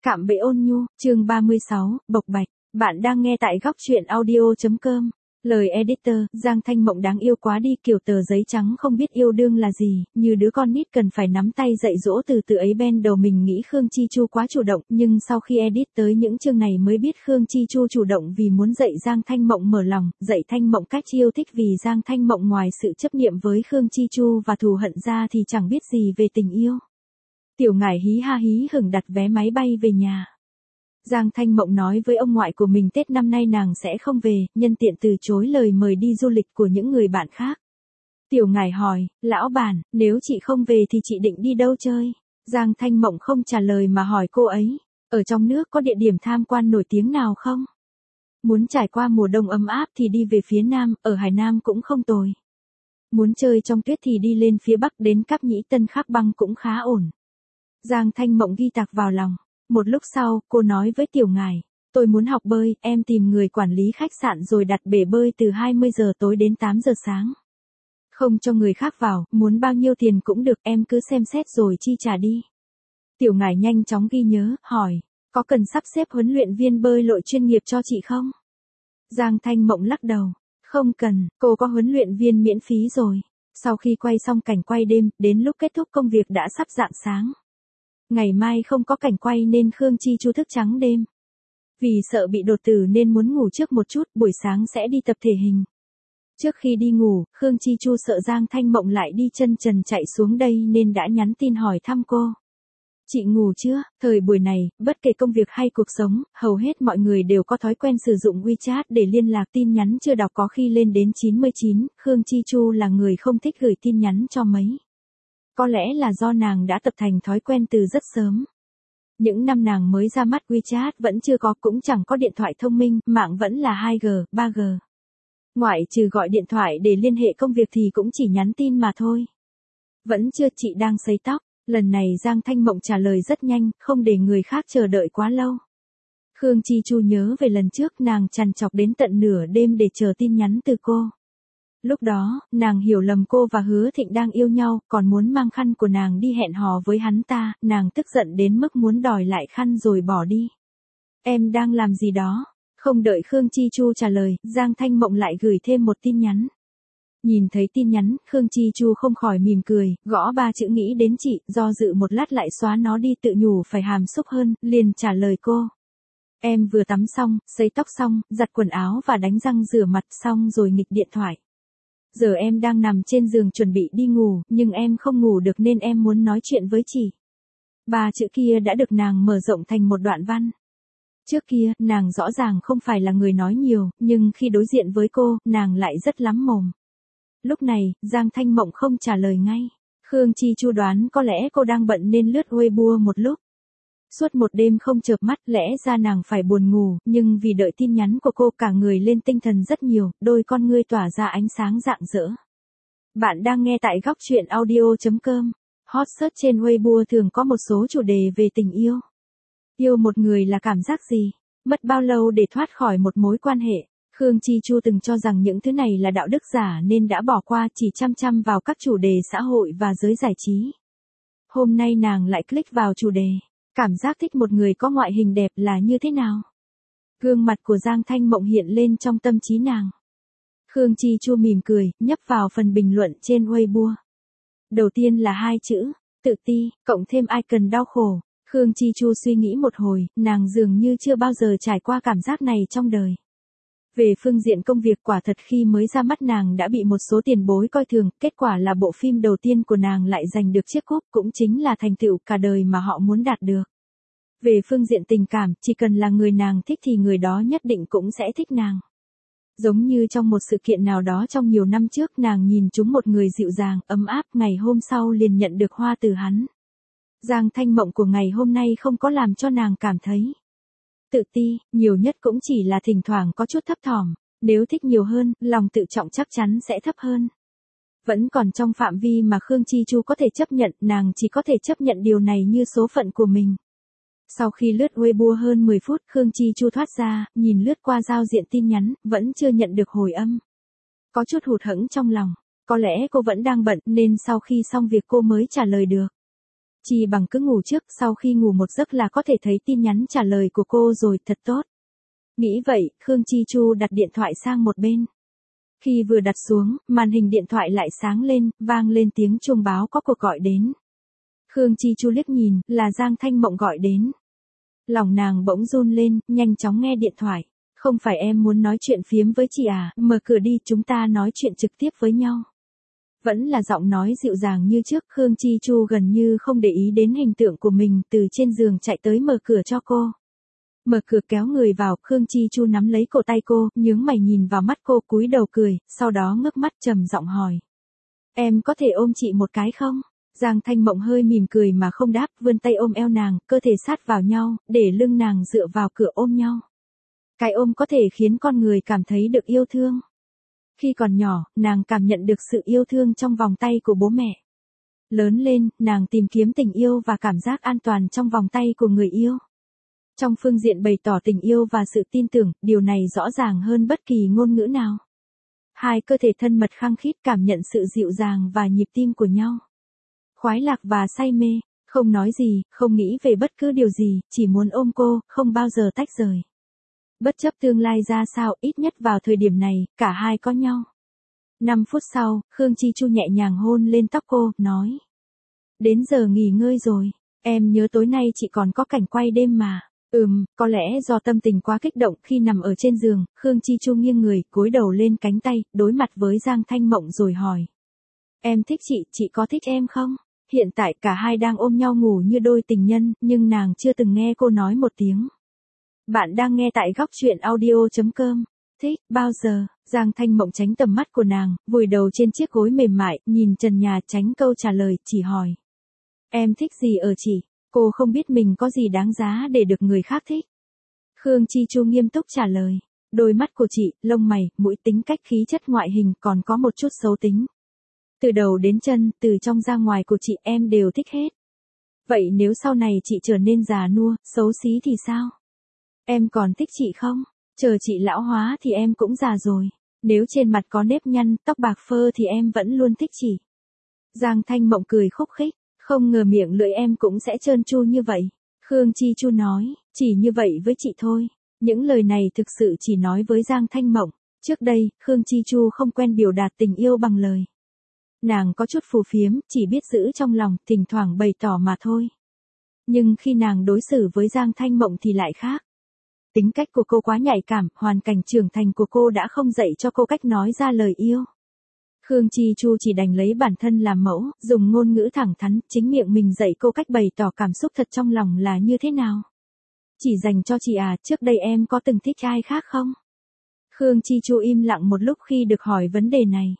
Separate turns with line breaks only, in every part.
Cạm bẫy ôn nhu, chương 36, bộc bạch. Bạn đang nghe tại góc truyện audio.com. Lời editor, Giang Thanh Mộng đáng yêu quá đi, kiểu tờ giấy trắng không biết yêu đương là gì, như đứa con nít cần phải nắm tay dạy dỗ từ từ ấy. Bên đầu mình nghĩ Khương Chi Chu quá chủ động, nhưng sau khi edit tới những chương này mới biết Khương Chi Chu chủ động vì muốn dạy Giang Thanh Mộng mở lòng, dạy Thanh Mộng cách yêu thích, vì Giang Thanh Mộng ngoài sự chấp niệm với Khương Chi Chu và thù hận ra thì chẳng biết gì về tình yêu. Tiểu Ngải hí ha hí hửng đặt vé máy bay về nhà. Giang Thanh Mộng nói với ông ngoại của mình Tết năm nay nàng sẽ không về, nhân tiện từ chối lời mời đi du lịch của những người bạn khác. Tiểu Ngải hỏi, lão bản, nếu chị không về thì chị định đi đâu chơi? Giang Thanh Mộng không trả lời mà hỏi cô ấy, ở trong nước có địa điểm tham quan nổi tiếng nào không? Muốn trải qua mùa đông ấm áp thì đi về phía Nam, ở Hải Nam cũng không tồi. Muốn chơi trong tuyết thì đi lên phía Bắc đến Cáp Nhĩ Tân Khắc Băng cũng khá ổn. Giang Thanh Mộng ghi tạc vào lòng. Một lúc sau, cô nói với Tiểu Ngải, tôi muốn học bơi, em tìm người quản lý khách sạn rồi đặt bể bơi từ 20 giờ tối đến 8 giờ sáng. Không cho người khác vào, muốn bao nhiêu tiền cũng được, em cứ xem xét rồi chi trả đi. Tiểu Ngải nhanh chóng ghi nhớ, hỏi, có cần sắp xếp huấn luyện viên bơi lội chuyên nghiệp cho chị không? Giang Thanh Mộng lắc đầu, không cần, cô có huấn luyện viên miễn phí rồi. Sau khi quay xong cảnh quay đêm, đến lúc kết thúc công việc đã sắp rạng sáng. Ngày mai không có cảnh quay nên Khương Chi Chu thức trắng đêm. Vì sợ bị đột tử nên muốn ngủ trước một chút, buổi sáng sẽ đi tập thể hình. Trước khi đi ngủ, Khương Chi Chu sợ Giang Thanh Mộng lại đi chân trần chạy xuống đây nên đã nhắn tin hỏi thăm cô. Chị ngủ chưa? Thời buổi này, bất kể công việc hay cuộc sống, hầu hết mọi người đều có thói quen sử dụng WeChat để liên lạc, tin nhắn chưa đọc có khi lên đến 99, Khương Chi Chu là người không thích gửi tin nhắn cho mấy. Có lẽ là do nàng đã tập thành thói quen từ rất sớm. Những năm nàng mới ra mắt WeChat vẫn chưa có, cũng chẳng có điện thoại thông minh, mạng vẫn là 2G, 3G. Ngoại trừ gọi điện thoại để liên hệ công việc thì cũng chỉ nhắn tin mà thôi. Vẫn chưa, chị đang sấy tóc. Lần này Giang Thanh Mộng trả lời rất nhanh, không để người khác chờ đợi quá lâu. Khương Chi Chu nhớ về lần trước nàng trằn trọc đến tận nửa đêm để chờ tin nhắn từ cô. Lúc đó, nàng hiểu lầm cô và Hứa Thịnh đang yêu nhau, còn muốn mang khăn của nàng đi hẹn hò với hắn ta, nàng tức giận đến mức muốn đòi lại khăn rồi bỏ đi. Em đang làm gì đó? Không đợi Khương Chi Chu trả lời, Giang Thanh Mộng lại gửi thêm một tin nhắn. Nhìn thấy tin nhắn, Khương Chi Chu không khỏi mỉm cười, gõ 3 chữ nghĩ đến chị, do dự một lát lại xóa nó đi, tự nhủ phải hàm xúc hơn, liền trả lời cô. Em vừa tắm xong, sấy tóc xong, giặt quần áo và đánh răng rửa mặt xong rồi nghịch điện thoại. Giờ em đang nằm trên giường chuẩn bị đi ngủ, nhưng em không ngủ được nên em muốn nói chuyện với chị. 3 chữ kia đã được nàng mở rộng thành một đoạn văn. Trước kia, nàng rõ ràng không phải là người nói nhiều, nhưng khi đối diện với cô, nàng lại rất lắm mồm. Lúc này, Giang Thanh Mộng không trả lời ngay. Khương Chi Chu đoán có lẽ cô đang bận nên lướt Weibo một lúc. Suốt một đêm không chợp mắt, lẽ ra nàng phải buồn ngủ, nhưng vì đợi tin nhắn của cô cả người lên tinh thần rất nhiều, đôi con ngươi tỏa ra ánh sáng rạng rỡ. Bạn đang nghe tại góc truyện audio.com. Hot search trên Weibo thường có một số chủ đề về tình yêu. Yêu một người là cảm giác gì? Mất bao lâu để thoát khỏi một mối quan hệ? Khương Chi Chu từng cho rằng những thứ này là đạo đức giả nên đã bỏ qua, chỉ chăm chăm vào các chủ đề xã hội và giới giải trí. Hôm nay nàng lại click vào chủ đề. Cảm giác thích một người có ngoại hình đẹp là như thế nào? Gương mặt của Giang Thanh Mộng hiện lên trong tâm trí nàng. Khương Chi Chu mỉm cười, nhấp vào phần bình luận trên Weibo. Đầu tiên là 2 chữ, tự ti, cộng thêm icon đau khổ. Khương Chi Chu suy nghĩ một hồi, nàng dường như chưa bao giờ trải qua cảm giác này trong đời. Về phương diện công việc, quả thật khi mới ra mắt nàng đã bị một số tiền bối coi thường, kết quả là bộ phim đầu tiên của nàng lại giành được chiếc cúp, cũng chính là thành tựu cả đời mà họ muốn đạt được. Về phương diện tình cảm, chỉ cần là người nàng thích thì người đó nhất định cũng sẽ thích nàng. Giống như trong một sự kiện nào đó trong nhiều năm trước, nàng nhìn trúng một người dịu dàng, ấm áp, ngày hôm sau liền nhận được hoa từ hắn. Giang Thanh Mộng của ngày hôm nay không có làm cho nàng cảm thấy tự ti, nhiều nhất cũng chỉ là thỉnh thoảng có chút thấp thỏm, nếu thích nhiều hơn, lòng tự trọng chắc chắn sẽ thấp hơn. Vẫn còn trong phạm vi mà Khương Chi Chu có thể chấp nhận, nàng chỉ có thể chấp nhận điều này như số phận của mình. Sau khi lướt Weibo hơn 10 phút, Khương Chi Chu thoát ra, nhìn lướt qua giao diện tin nhắn, vẫn chưa nhận được hồi âm. Có chút hụt hẫng trong lòng, có lẽ cô vẫn đang bận nên sau khi xong việc cô mới trả lời được. Chi bằng cứ ngủ trước, sau khi ngủ một giấc là có thể thấy tin nhắn trả lời của cô rồi, thật tốt. Nghĩ vậy, Khương Chi Chu đặt điện thoại sang một bên. Khi vừa đặt xuống, màn hình điện thoại lại sáng lên, vang lên tiếng chuông báo có cuộc gọi đến. Khương Chi Chu liếc nhìn, là Giang Thanh Mộng gọi đến. Lòng nàng bỗng run lên, nhanh chóng nghe điện thoại. Không phải em muốn nói chuyện phiếm với chị à, mở cửa đi, chúng ta nói chuyện trực tiếp với nhau. Vẫn là giọng nói dịu dàng như trước, Khương Chi Chu gần như không để ý đến hình tượng của mình, từ trên giường chạy tới mở cửa cho cô. Mở cửa kéo người vào, Khương Chi Chu nắm lấy cổ tay cô, nhướng mày nhìn vào mắt cô, cúi đầu cười, sau đó ngước mắt trầm giọng hỏi. Em có thể ôm chị một cái không? Giang Thanh Mộng hơi mỉm cười mà không đáp, vươn tay ôm eo nàng, cơ thể sát vào nhau, để lưng nàng dựa vào cửa ôm nhau. Cái ôm có thể khiến con người cảm thấy được yêu thương. Khi còn nhỏ, nàng cảm nhận được sự yêu thương trong vòng tay của bố mẹ. Lớn lên, nàng tìm kiếm tình yêu và cảm giác an toàn trong vòng tay của người yêu. Trong phương diện bày tỏ tình yêu và sự tin tưởng, điều này rõ ràng hơn bất kỳ ngôn ngữ nào. Hai cơ thể thân mật khăng khít, cảm nhận sự dịu dàng và nhịp tim của nhau. Khoái lạc và say mê, không nói gì, không nghĩ về bất cứ điều gì, chỉ muốn ôm cô, không bao giờ tách rời. Bất chấp tương lai ra sao, ít nhất vào thời điểm này, cả hai có nhau. 5 phút sau, Khương Chi Chu nhẹ nhàng hôn lên tóc cô, nói. Đến giờ nghỉ ngơi rồi, em nhớ tối nay chị còn có cảnh quay đêm mà. Có lẽ do tâm tình quá kích động, khi nằm ở trên giường, Khương Chi Chu nghiêng người, cúi đầu lên cánh tay, đối mặt với Giang Thanh Mộng rồi hỏi. Em thích chị có thích em không? Hiện tại cả hai đang ôm nhau ngủ như đôi tình nhân, nhưng nàng chưa từng nghe cô nói một tiếng. Bạn đang nghe tại góc truyện audio.com. Thích, bao giờ? Giang Thanh Mộng tránh tầm mắt của nàng, vùi đầu trên chiếc gối mềm mại, nhìn trần nhà, tránh câu trả lời, chỉ hỏi. Em thích gì ở chị? Cô không biết mình có gì đáng giá để được người khác thích. Khương Chi Chu nghiêm túc trả lời. Đôi mắt của chị, lông mày, mũi, tính cách, khí chất, ngoại hình, còn có một chút xấu tính. Từ đầu đến chân, từ trong ra ngoài của chị em đều thích hết. Vậy nếu sau này chị trở nên già nua, xấu xí thì sao? Em còn thích chị không? Chờ chị lão hóa thì em cũng già rồi. Nếu trên mặt có nếp nhăn, tóc bạc phơ thì em vẫn luôn thích chị. Giang Thanh Mộng cười khúc khích. Không ngờ miệng lưỡi em cũng sẽ trơn tru như vậy. Khương Chi Chu nói, chỉ như vậy với chị thôi. Những lời này thực sự chỉ nói với Giang Thanh Mộng. Trước đây, Khương Chi Chu không quen biểu đạt tình yêu bằng lời. Nàng có chút phù phiếm, chỉ biết giữ trong lòng, thỉnh thoảng bày tỏ mà thôi. Nhưng khi nàng đối xử với Giang Thanh Mộng thì lại khác. Tính cách của cô quá nhạy cảm, hoàn cảnh trưởng thành của cô đã không dạy cho cô cách nói ra lời yêu. Khương Chi Chu chỉ đành lấy bản thân làm mẫu, dùng ngôn ngữ thẳng thắn, chính miệng mình dạy cô cách bày tỏ cảm xúc thật trong lòng là như thế nào. Chỉ dành cho chị à, trước đây em có từng thích ai khác không? Khương Chi Chu im lặng một lúc khi được hỏi vấn đề này.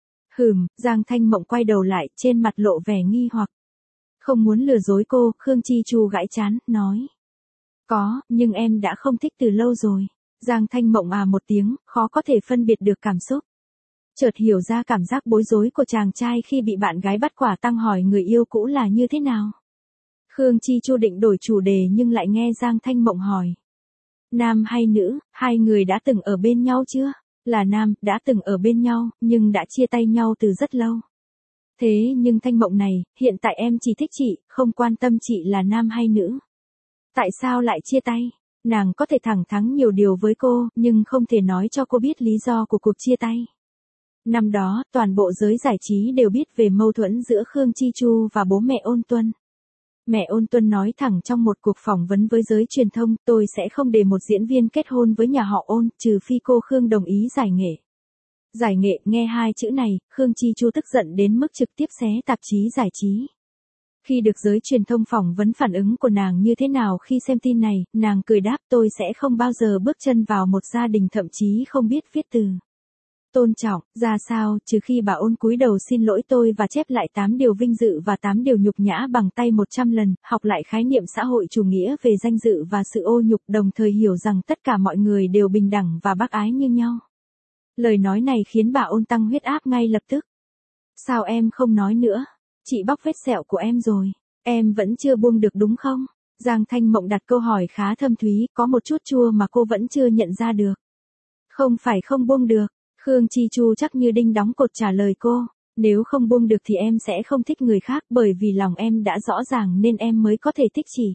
Giang Thanh Mộng quay đầu lại, trên mặt lộ vẻ nghi hoặc. Không muốn lừa dối cô, Khương Chi Chu gãi trán, nói. Có, nhưng em đã không thích từ lâu rồi. Giang Thanh Mộng một tiếng, khó có thể phân biệt được cảm xúc. Chợt hiểu ra cảm giác bối rối của chàng trai khi bị bạn gái bắt quả tang hỏi người yêu cũ là như thế nào. Khương Chi Chu định đổi chủ đề nhưng lại nghe Giang Thanh Mộng hỏi. Nam hay nữ, hai người đã từng ở bên nhau chưa? Là nam, đã từng ở bên nhau, nhưng đã chia tay nhau từ rất lâu. Thế nhưng Thanh Mộng này, hiện tại em chỉ thích chị, không quan tâm chị là nam hay nữ. Tại sao lại chia tay? Nàng có thể thẳng thắn nhiều điều với cô, nhưng không thể nói cho cô biết lý do của cuộc chia tay. Năm đó, toàn bộ giới giải trí đều biết về mâu thuẫn giữa Khương Chi Chu và bố mẹ Ôn Tuân. Mẹ Ôn Tuân nói thẳng trong một cuộc phỏng vấn với giới truyền thông, tôi sẽ không để một diễn viên kết hôn với nhà họ Ôn, trừ phi cô Khương đồng ý giải nghệ. Giải nghệ, nghe hai chữ này, Khương Chi Chu tức giận đến mức trực tiếp xé tạp chí giải trí. Khi được giới truyền thông phỏng vấn phản ứng của nàng như thế nào khi xem tin này, nàng cười đáp tôi sẽ không bao giờ bước chân vào một gia đình thậm chí không biết viết từ. Tôn trọng, ra sao, trừ khi bà Ôn cúi đầu xin lỗi tôi và chép lại 8 điều vinh dự và 8 điều nhục nhã bằng tay 100 lần, học lại khái niệm xã hội chủ nghĩa về danh dự và sự ô nhục, đồng thời hiểu rằng tất cả mọi người đều bình đẳng và bác ái như nhau. Lời nói này khiến bà Ôn tăng huyết áp ngay lập tức. Sao em không nói nữa? Chị bóc vết sẹo của em rồi. Em vẫn chưa buông được đúng không? Giang Thanh Mộng đặt câu hỏi khá thâm thúy, có một chút chua mà cô vẫn chưa nhận ra được. Không phải không buông được. Khương Chi Chu chắc như đinh đóng cột trả lời cô. Nếu không buông được thì em sẽ không thích người khác, bởi vì lòng em đã rõ ràng nên em mới có thể thích chỉ.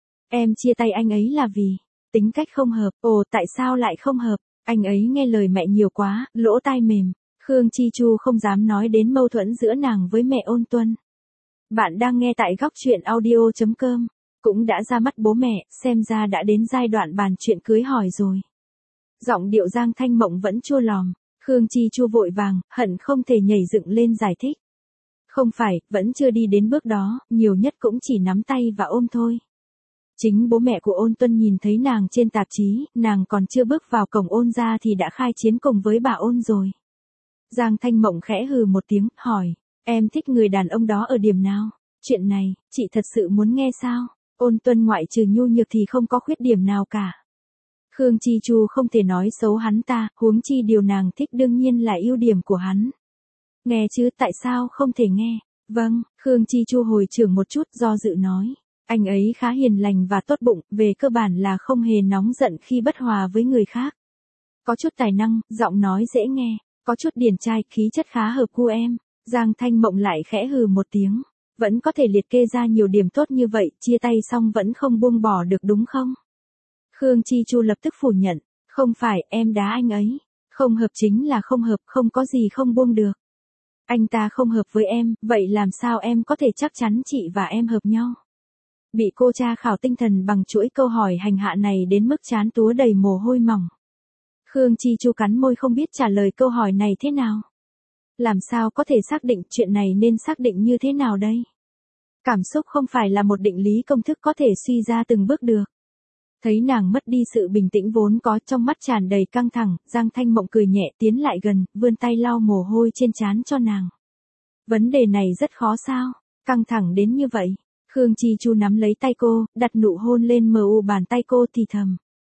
Em chia tay anh ấy là vì tính cách không hợp. Ồ, tại sao lại không hợp? Anh ấy nghe lời mẹ nhiều quá, lỗ tai mềm. Khương Chi Chu không dám nói đến mâu thuẫn giữa nàng với mẹ Ôn Tuân. Bạn đang nghe tại góc truyện audio.com. Cũng đã ra mắt bố mẹ, xem ra đã đến giai đoạn bàn chuyện cưới hỏi rồi. Giọng điệu Giang Thanh Mộng vẫn chua lòm. Khương Chi Chu vội vàng, hận không thể nhảy dựng lên giải thích. Không phải, vẫn chưa đi đến bước đó, nhiều nhất cũng chỉ nắm tay và ôm thôi. Chính bố mẹ của Ôn Tuân nhìn thấy nàng trên tạp chí, nàng còn chưa bước vào cổng Ôn gia thì đã khai chiến cùng với bà Ôn rồi. Giang Thanh Mộng khẽ hừ một tiếng, hỏi, em thích người đàn ông đó ở điểm nào? Chuyện này, chị thật sự muốn nghe sao? Ôn Tuân ngoại trừ nhu nhược thì không có khuyết điểm nào cả. Khương Chi Chu không thể nói xấu hắn ta, huống chi điều nàng thích đương nhiên là ưu điểm của hắn. Nghe chứ, tại sao không thể nghe? Vâng, Khương Chi Chu hồi trưởng một chút do dự nói. Anh ấy khá hiền lành và tốt bụng, về cơ bản là không hề nóng giận khi bất hòa với người khác. Có chút tài năng, giọng nói dễ nghe, có chút điển trai, khí chất khá hợp gu em. Giang Thanh Mộng lại khẽ hừ một tiếng. Vẫn có thể liệt kê ra nhiều điểm tốt như vậy, chia tay xong vẫn không buông bỏ được đúng không? Khương Chi Chu lập tức phủ nhận, không phải, em đá anh ấy. Không hợp chính là không hợp, không có gì không buông được. Anh ta không hợp với em, vậy làm sao em có thể chắc chắn chị và em hợp nhau? Bị cô tra khảo tinh thần bằng chuỗi câu hỏi hành hạ này đến mức trán túa đầy mồ hôi mỏng. Khương Chi Chu cắn môi không biết trả lời câu hỏi này thế nào. Làm sao có thể xác định chuyện này nên xác định như thế nào đây? Cảm xúc không phải là một định lý công thức có thể suy ra từng bước được. Thấy nàng mất đi sự bình tĩnh vốn có, trong mắt tràn đầy căng thẳng, Giang Thanh Mộng cười nhẹ tiến lại gần, vươn tay lau mồ hôi trên trán cho nàng. Vấn đề này rất khó sao? Căng thẳng đến như vậy. Khương Chi Chu nắm lấy tay cô, đặt nụ hôn lên mờ u bàn tay cô thì thầm.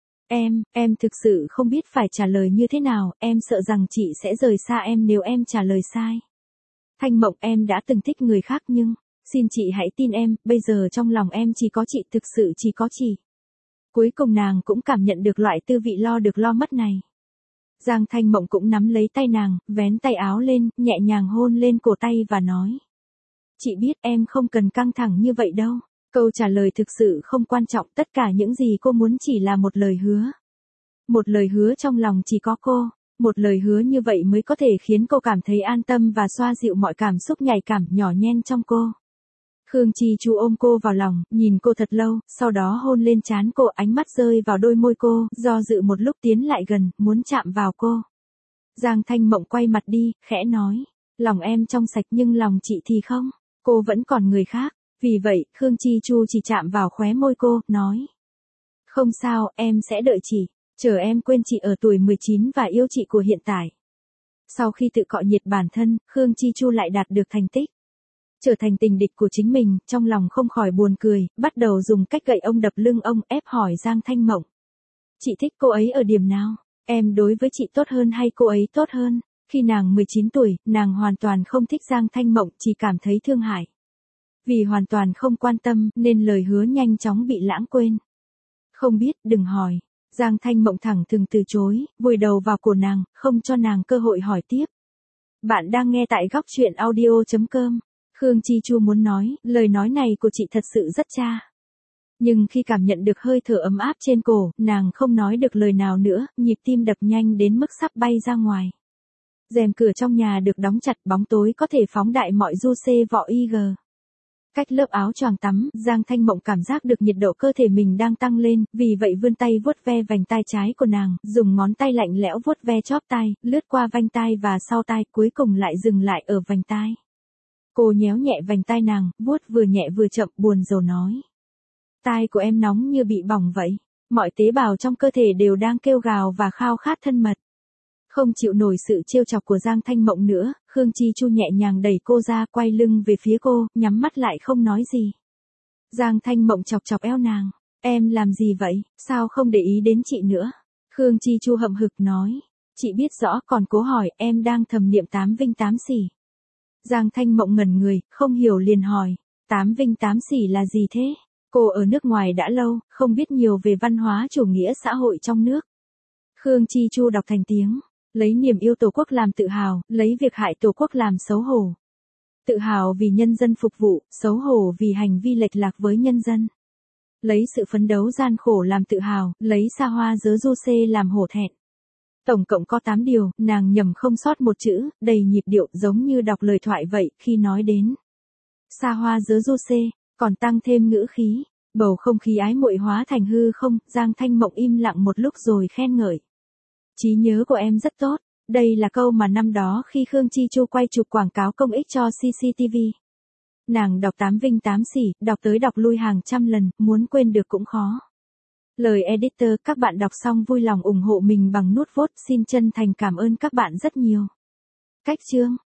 Em thực sự không biết phải trả lời như thế nào, em sợ rằng chị sẽ rời xa em nếu em trả lời sai. Thanh Mộng, em đã từng thích người khác nhưng, xin chị hãy tin em, bây giờ trong lòng em chỉ có chị, thực sự chỉ có chị. Cuối cùng nàng cũng cảm nhận được loại tư vị lo được lo mất này. Giang Thanh Mộng cũng nắm lấy tay nàng, vén tay áo lên, nhẹ nhàng hôn lên cổ tay và nói. Chị biết em không cần căng thẳng như vậy đâu. Câu trả lời thực sự không quan trọng, tất cả những gì cô muốn chỉ là một lời hứa. Một lời hứa trong lòng chỉ có cô. Một lời hứa như vậy mới có thể khiến cô cảm thấy an tâm và xoa dịu mọi cảm xúc nhạy cảm nhỏ nhen trong cô. Khương Chi Chu ôm cô vào lòng, nhìn cô thật lâu, sau đó hôn lên trán cô, ánh mắt rơi vào đôi môi cô, do dự một lúc tiến lại gần, muốn chạm vào cô. Giang Thanh Mộng quay mặt đi, khẽ nói, lòng em trong sạch nhưng lòng chị thì không, cô vẫn còn người khác. Vì vậy, Khương Chi Chu chỉ chạm vào khóe môi cô, nói. Không sao, em sẽ đợi chị, chờ em quên chị ở tuổi 19 và yêu chị của hiện tại. Sau khi tự cọ nhiệt bản thân, Khương Chi Chu lại đạt được thành tích. Trở thành tình địch của chính mình, trong lòng không khỏi buồn cười, bắt đầu dùng cách gậy ông đập lưng ông, ép hỏi Giang Thanh Mộng. Chị thích cô ấy ở điểm nào? Em đối với chị tốt hơn hay cô ấy tốt hơn? Khi nàng 19 tuổi, nàng hoàn toàn không thích Giang Thanh Mộng, chỉ cảm thấy thương hại. Vì hoàn toàn không quan tâm, nên lời hứa nhanh chóng bị lãng quên. Không biết, đừng hỏi. Giang Thanh Mộng thẳng thừng từ chối, vùi đầu vào cổ nàng, không cho nàng cơ hội hỏi tiếp. Bạn đang nghe tại góc truyện audio.com. Khương Chi Chu muốn nói, lời nói này của chị thật sự rất cha. Nhưng khi cảm nhận được hơi thở ấm áp trên cổ, nàng không nói được lời nào nữa, nhịp tim đập nhanh đến mức sắp bay ra ngoài. Rèm cửa trong nhà được đóng chặt, bóng tối có thể phóng đại mọi du xê vọ IG. Cách lớp áo choàng tắm, Giang Thanh Mộng cảm giác được nhiệt độ cơ thể mình đang tăng lên, vì vậy vươn tay vuốt ve vành tai trái của nàng, dùng ngón tay lạnh lẽo vuốt ve chóp tai, lướt qua vành tai và sau tai, cuối cùng lại dừng lại ở vành tai. Cô nhéo nhẹ vành tai nàng, vuốt vừa nhẹ vừa chậm, buồn rầu nói. Tai của em nóng như bị bỏng vậy, mọi tế bào trong cơ thể đều đang kêu gào và khao khát thân mật. Không chịu nổi sự trêu chọc của Giang Thanh Mộng nữa, Khương Chi Chu nhẹ nhàng đẩy cô ra, quay lưng về phía cô, nhắm mắt lại không nói gì. Giang Thanh Mộng chọc chọc eo nàng. Em làm gì vậy, sao không để ý đến chị nữa? Khương Chi Chu hậm hực nói. Chị biết rõ còn cố hỏi, em đang thầm niệm 8 vinh 8 xỉ. Giang Thanh Mộng ngẩn người, không hiểu liền hỏi. 8 vinh 8 xỉ là gì thế? Cô ở nước ngoài đã lâu, không biết nhiều về văn hóa chủ nghĩa xã hội trong nước. Khương Chi Chu đọc thành tiếng. Lấy niềm yêu Tổ quốc làm tự hào, lấy việc hại Tổ quốc làm xấu hổ. Tự hào vì nhân dân phục vụ, xấu hổ vì hành vi lệch lạc với nhân dân. Lấy sự phấn đấu gian khổ làm tự hào, lấy xa hoa dớ du xê làm hổ thẹn. Tổng cộng có 8 điều, nàng nhầm không sót một chữ, đầy nhịp điệu giống như đọc lời thoại vậy khi nói đến xa hoa dớ du xê, còn tăng thêm ngữ khí, bầu không khí ái muội hóa thành hư không, Giang Thanh Mộng im lặng một lúc rồi khen ngợi. Trí nhớ của em rất tốt, đây là câu mà năm đó khi Khương Chi Chu quay chụp quảng cáo công ích cho CCTV. Nàng đọc 8 vinh 8 xỉ, đọc tới đọc lui hàng trăm lần, muốn quên được cũng khó. Lời editor, các bạn đọc xong vui lòng ủng hộ mình bằng nút vote, xin chân thành cảm ơn các bạn rất nhiều. Cách chương